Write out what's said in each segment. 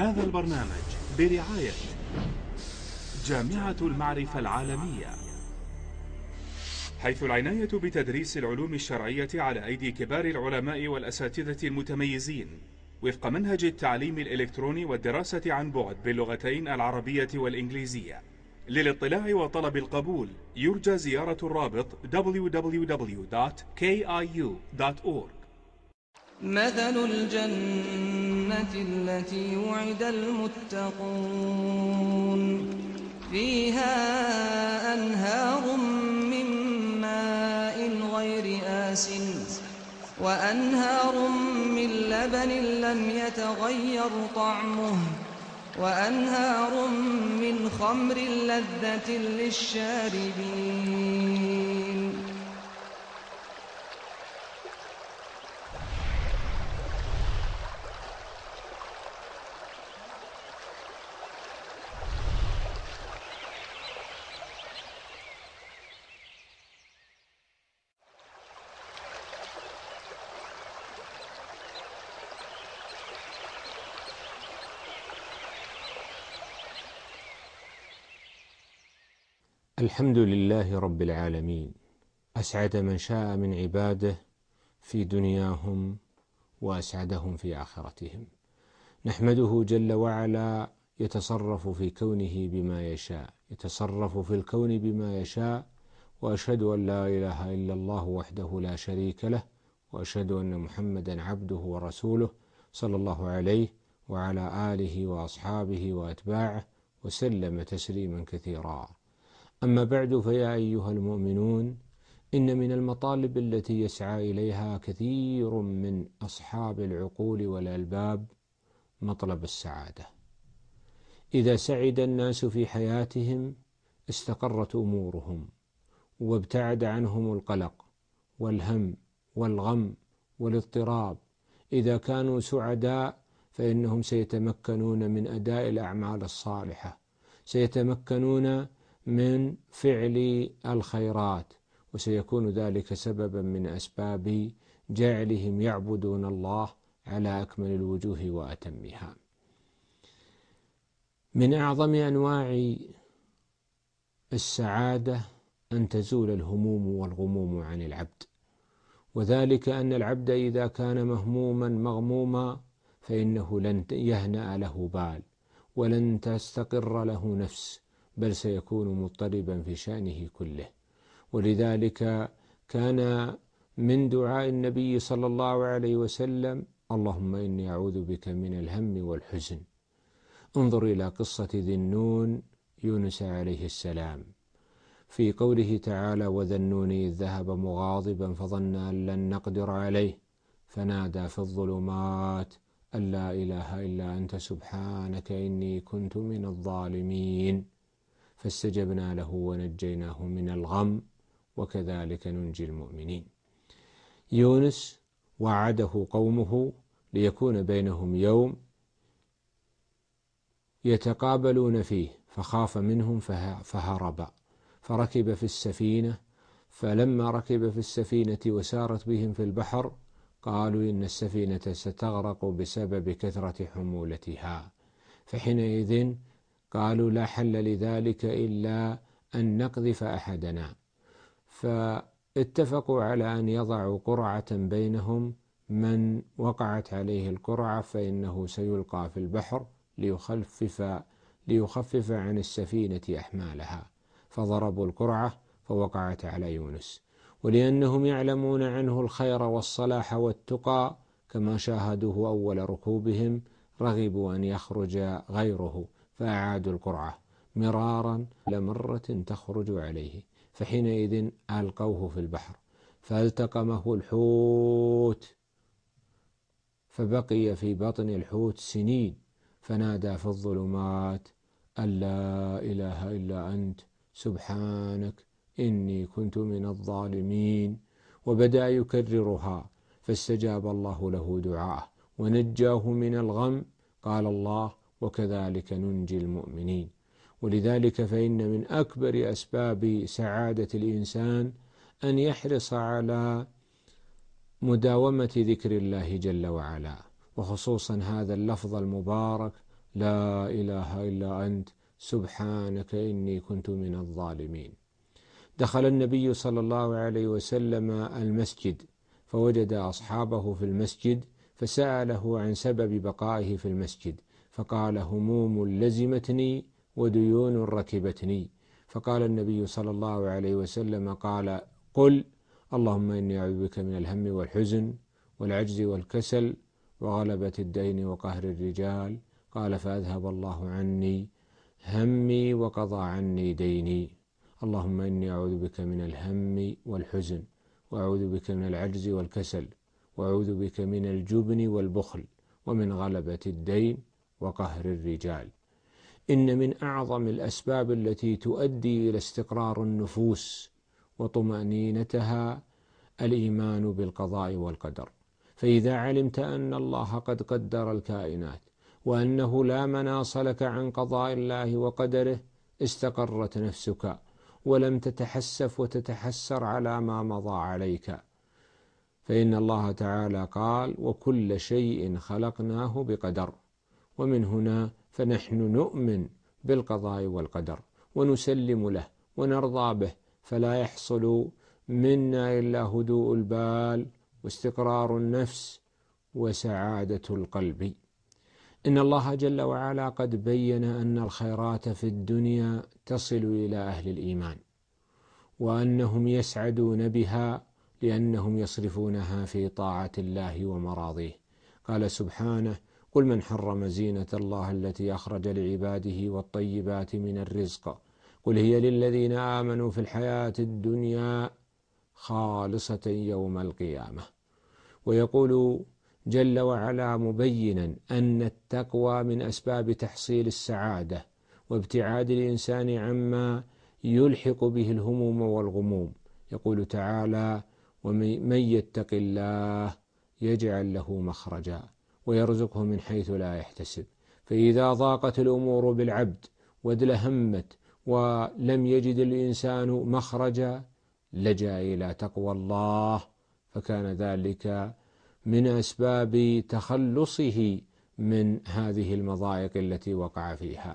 هذا البرنامج برعاية جامعة المعرفة العالمية، حيث العناية بتدريس العلوم الشرعية على أيدي كبار العلماء والأساتذة المتميزين وفق منهج التعليم الإلكتروني والدراسة عن بعد باللغتين العربية والإنجليزية. للاطلاع وطلب القبول يرجى زيارة الرابط www.kiu.org. مثل الجنة التي وعد المتقون فيها أنهار من ماء غير آسن وأنهار من لبن لم يتغير طعمه وأنهار من خمر لذة للشاربين. الحمد لله رب العالمين، أسعد من شاء من عباده في دنياهم وأسعدهم في آخرتهم. نحمده جل وعلا يتصرف في كونه بما يشاء، يتصرف في الكون بما يشاء، وأشهد أن لا إله إلا الله وحده لا شريك له، وأشهد أن محمدا عبده ورسوله صلى الله عليه وعلى آله وأصحابه وأتباعه وسلم تسليما كثيرا. أما بعد، فيا أيها المؤمنون، إن من المطالب التي يسعى إليها كثير من أصحاب العقول والألباب مطلب السعادة. إذا سعد الناس في حياتهم استقرت أمورهم وابتعد عنهم القلق والهم والغم والاضطراب. إذا كانوا سعداء فإنهم سيتمكنون من أداء الأعمال الصالحة، سيتمكنون من فعل الخيرات، وسيكون ذلك سببا من أسباب جعلهم يعبدون الله على أكمل الوجوه وأتمها. من أعظم أنواع السعادة أن تزول الهموم والغموم عن العبد، وذلك أن العبد إذا كان مهموما مغموما فإنه لن يهنأ له بال ولن تستقر له نفس، بل سيكون مضطربا في شأنه كله. ولذلك كان من دعاء النبي صلى الله عليه وسلم: اللهم إني أعوذ بك من الهم والحزن. انظر إلى قصة ذي النون يونس عليه السلام في قوله تعالى: وذا النون إذ ذهب مغاضبا فظن أن لن نقدر عليه فنادى في الظلمات أن لا إله إلا أنت سبحانك إني كنت من الظالمين فاستجبنا له ونجيناه من الغم وكذلك ننجي المؤمنين. يونس وعده قومه ليكون بينهم يوم يتقابلون فيه، فخاف منهم فهرب فركب في السفينة. فلما ركب في السفينة وسارت بهم في البحر قالوا إن السفينة ستغرق بسبب كثرة حمولتها، فحينئذ قالوا لا حل لذلك إلا أن نقذف أحدنا. فاتفقوا على أن يضعوا قرعة بينهم، من وقعت عليه القرعة فإنه سيلقى في البحر ليخفف عن السفينة أحمالها. فضربوا القرعة فوقعت على يونس، ولأنهم يعلمون عنه الخير والصلاح والتقى كما شاهدوه أول ركوبهم رغبوا أن يخرج غيره فأعادوا القرعة مرارا لمرة تخرج عليه، فحينئذ ألقوه في البحر فالتقمه الحوت فبقي في بطن الحوت سنين، فنادى في الظلمات أن لا إله إلا أنت سبحانك إني كنت من الظالمين، وبدأ يكررها فاستجاب الله له دعاءه ونجاه من الغم. قال الله: وكذلك ننجي المؤمنين. ولذلك فإن من أكبر أسباب سعادة الإنسان أن يحرص على مداومة ذكر الله جل وعلا، وخصوصا هذا اللفظ المبارك لا إله إلا أنت سبحانك إني كنت من الظالمين. دخل النبي صلى الله عليه وسلم المسجد فوجد أصحابه في المسجد فسأله عن سبب بقائه في المسجد، فقال: هموم لزمتني وديون ركبتني. فقال النبي صلى الله عليه وسلم: قل اللهم إني أعوذ بك من الهم والحزن والعجز والكسل وغلبة الدين وقهر الرجال. قال: فأذهب الله عني همي وقضى عني ديني. اللهم إني أعوذ بك من الهم والحزن، وأعوذ بك من العجز والكسل، وأعوذ بك من الجبن والبخل، ومن غلبة الدين وقهر الرجال. إن من أعظم الأسباب التي تؤدي إلى استقرار النفوس وطمأنينتها الإيمان بالقضاء والقدر. فإذا علمت أن الله قد قدر الكائنات وأنه لا مناص لك عن قضاء الله وقدره استقرت نفسك ولم تتحسف وتتحسر على ما مضى عليك. فإن الله تعالى قال: وكل شيء خلقناه بقدر. ومن هنا فنحن نؤمن بالقضاء والقدر ونسلم له ونرضى به، فلا يحصل منا إلا هدوء البال واستقرار النفس وسعادة القلب. إن الله جل وعلا قد بين أن الخيرات في الدنيا تصل إلى أهل الإيمان، وأنهم يسعدون بها لأنهم يصرفونها في طاعة الله ومراضيه. قال سبحانه: قل من حرم زينة الله التي أخرج لعباده والطيبات من الرزق قل هي للذين آمنوا في الحياة الدنيا خالصة يوم القيامة. ويقول جل وعلا مبينا أن التقوى من أسباب تحصيل السعادة وابتعاد الإنسان عما يلحق به الهموم والغموم. يقول تعالى: ومن يتق الله يجعل له مخرجا ويرزقه من حيث لا يحتسب. فإذا ضاقت الأمور بالعبد وادلهمت ولم يجد الإنسان مخرجا لجأ إلى تقوى الله، فكان ذلك من أسباب تخلصه من هذه المضايق التي وقع فيها.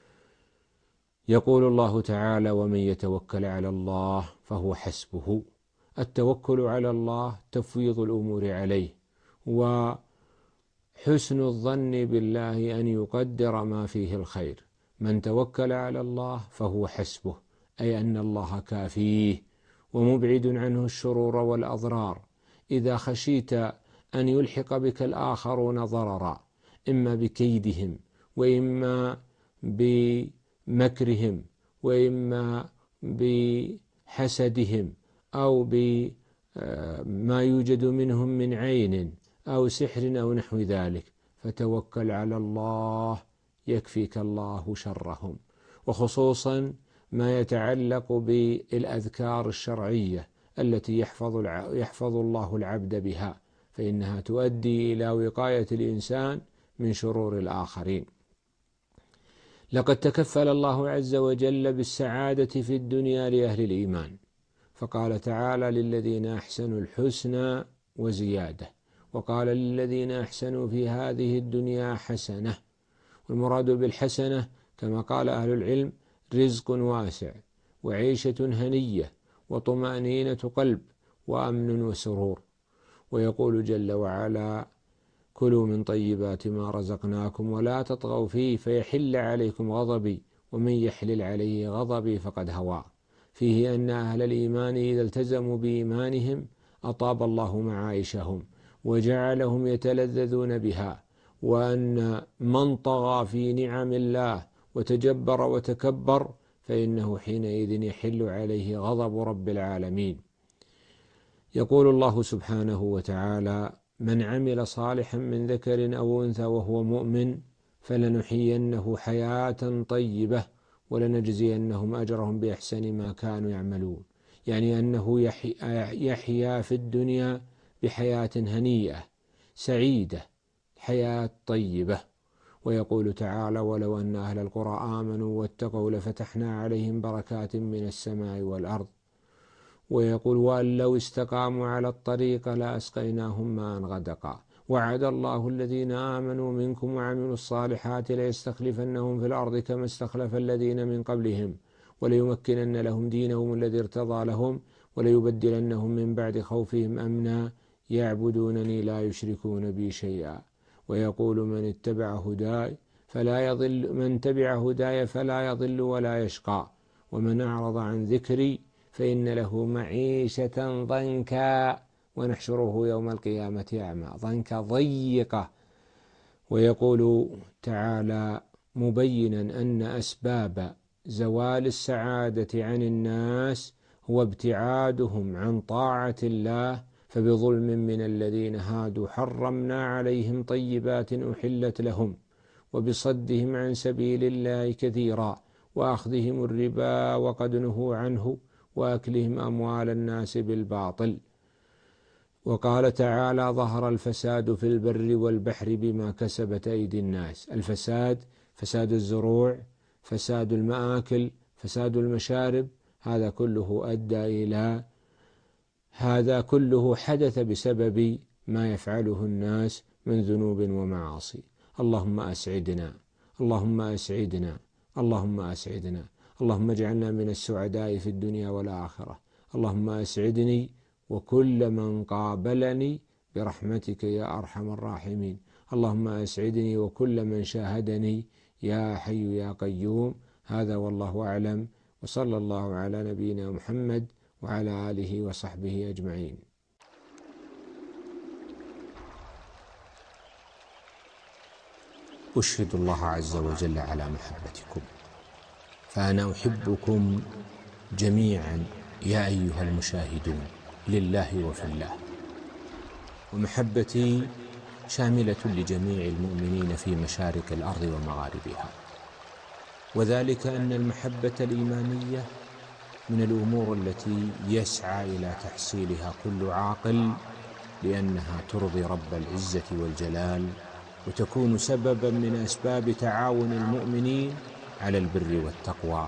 يقول الله تعالى: ومن يتوكل على الله فهو حسبه. التوكل على الله تفويض الأمور عليه وحسن الظن بالله أن يقدر ما فيه الخير. من توكل على الله فهو حسبه، أي أن الله كافيه ومبعد عنه الشرور والأضرار. إذا خشيت أن يلحق بك الآخرون ضررا إما بكيدهم وإما بمكرهم وإما بحسدهم أو بما يوجد منهم من عين أو سحر أو نحو ذلك، فتوكل على الله يكفيك الله شرهم. وخصوصا ما يتعلق بالأذكار الشرعية التي يحفظ الله العبد بها، فإنها تؤدي إلى وقاية الإنسان من شرور الآخرين. لقد تكفل الله عز وجل بالسعادة في الدنيا لأهل الإيمان، فقال تعالى: للذين أحسنوا الحسنى وزيادة، وقال: للذين أحسنوا في هذه الدنيا حسنة. والمراد بالحسنة كما قال أهل العلم رزق واسع وعيشة هنية وطمأنينة قلب وأمن وسرور. ويقول جل وعلا: كلوا من طيبات ما رزقناكم ولا تطغوا فيه فيحل عليكم غضبي ومن يحلل عليه غضبي فقد هوى. فيه أن أهل الإيمان إذا التزموا بإيمانهم أطاب الله معايشهم وجعلهم يتلذذون بها، وأن من طغى في نعم الله وتجبر وتكبر فإنه حينئذ يحل عليه غضب رب العالمين. يقول الله سبحانه وتعالى: من عمل صالحا من ذكر أو أنثى وهو مؤمن فلنحيينه حياة طيبة ولنجزينهم أجرهم بأحسن ما كانوا يعملون. يعني أنه يحيا في الدنيا بحياة هنيئة سعيدة، حياة طيبة. ويقول تعالى: ولو أن أهل القرى آمنوا واتقوا لفتحنا عليهم بركات من السماء والأرض. ويقول: وأن لو استقاموا على الطريق لأسقيناهم ماء غدقا. وعد الله الذين آمنوا منكم وعملوا الصالحات ليستخلفنهم في الأرض كما استخلف الذين من قبلهم وليمكنن لهم دينهم الذي ارتضى لهم وليبدلنهم من بعد خوفهم أمنا يعبدونني لا يشركون بي شيئا ويقول من تبع هداي فلا يضل ولا يشقى ومن أعرض عن ذكري فإن له معيشة ضنكا ونحشره يوم القيامة أعمى. ضنكا ضيقة. ويقول تعالى مبينا أن أسباب زوال السعادة عن الناس هو ابتعادهم عن طاعة الله فبظلم من الذين هادوا حرمنا عليهم طيبات أحلت لهم وبصدهم عن سبيل الله كثيرا وأخذهم الربا وقد نهوا عنه وأكلهم أموال الناس بالباطل. وقال تعالى ظهر الفساد في البر والبحر بما كسبت أيدي الناس. الفساد فساد الزروع، فساد المآكل، فساد المشارب، هذا كله حدث بسبب ما يفعله الناس من ذنوب ومعاصي. اللهم أسعدنا، اللهم أسعدنا، اللهم أسعدنا، اللهم اجعلنا من السعداء في الدنيا والآخرة. اللهم أسعدني وكل من قابلني برحمتك يا أرحم الراحمين. اللهم أسعدني وكل من شاهدني يا حي يا قيوم. هذا والله أعلم، وصلى الله على نبينا محمد وعلى آله وصحبه أجمعين. أشهد الله عز وجل على محبتكم، فأنا أحبكم جميعا يا أيها المشاهدون لله وفي الله، ومحبتي شاملة لجميع المؤمنين في مشارق الأرض ومغاربها، وذلك أن المحبة الإيمانية من الأمور التي يسعى إلى تحصيلها كل عاقل، لأنها ترضي رب العزة والجلال وتكون سببا من أسباب تعاون المؤمنين على البر والتقوى.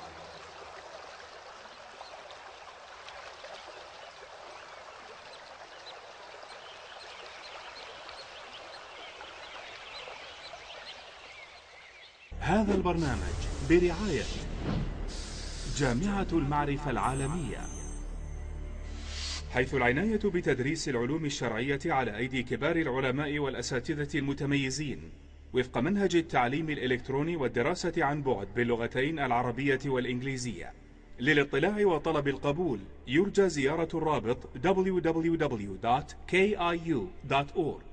هذا البرنامج برعاية جامعة المعرفة العالمية، حيث العناية بتدريس العلوم الشرعية على أيدي كبار العلماء والأساتذة المتميزين وفق منهج التعليم الإلكتروني والدراسة عن بعد باللغتين العربية والإنجليزية. للاطلاع وطلب القبول يرجى زيارة الرابط www.kiu.org.